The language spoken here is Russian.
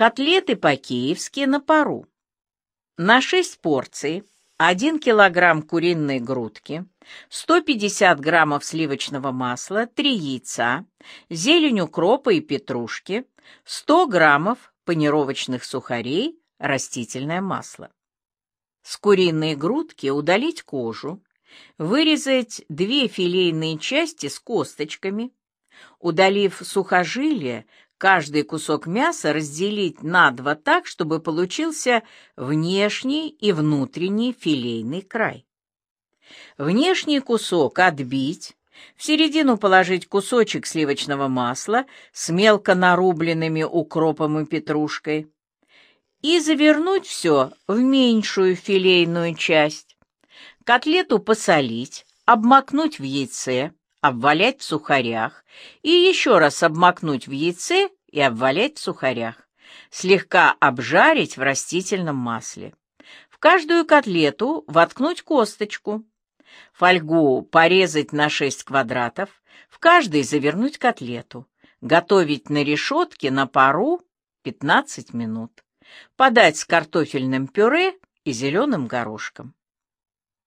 Котлеты по-киевски на пару. На 6 порций 1 килограмм куриной грудки, 150 граммов сливочного масла, 3 яйца, зелень укропа и петрушки, 100 граммов панировочных сухарей, растительное масло. С куриной грудки удалить кожу, вырезать 2 филейные части с косточками, удалив сухожилие, каждый кусок мяса разделить на 2 так, чтобы получился внешний и внутренний филейный край. Внешний кусок отбить, в середину положить кусочек сливочного масла с мелко нарубленными укропом и петрушкой и завернуть все в меньшую филейную часть. Котлету посолить, обмакнуть в яйце, обвалять в сухарях и еще раз обмакнуть в яйце и обвалять в сухарях, слегка обжарить в растительном масле. В каждую котлету воткнуть косточку, фольгу порезать на 6 квадратов, в каждый завернуть котлету, готовить на решетке на пару 15 минут, подать с картофельным пюре и зеленым горошком.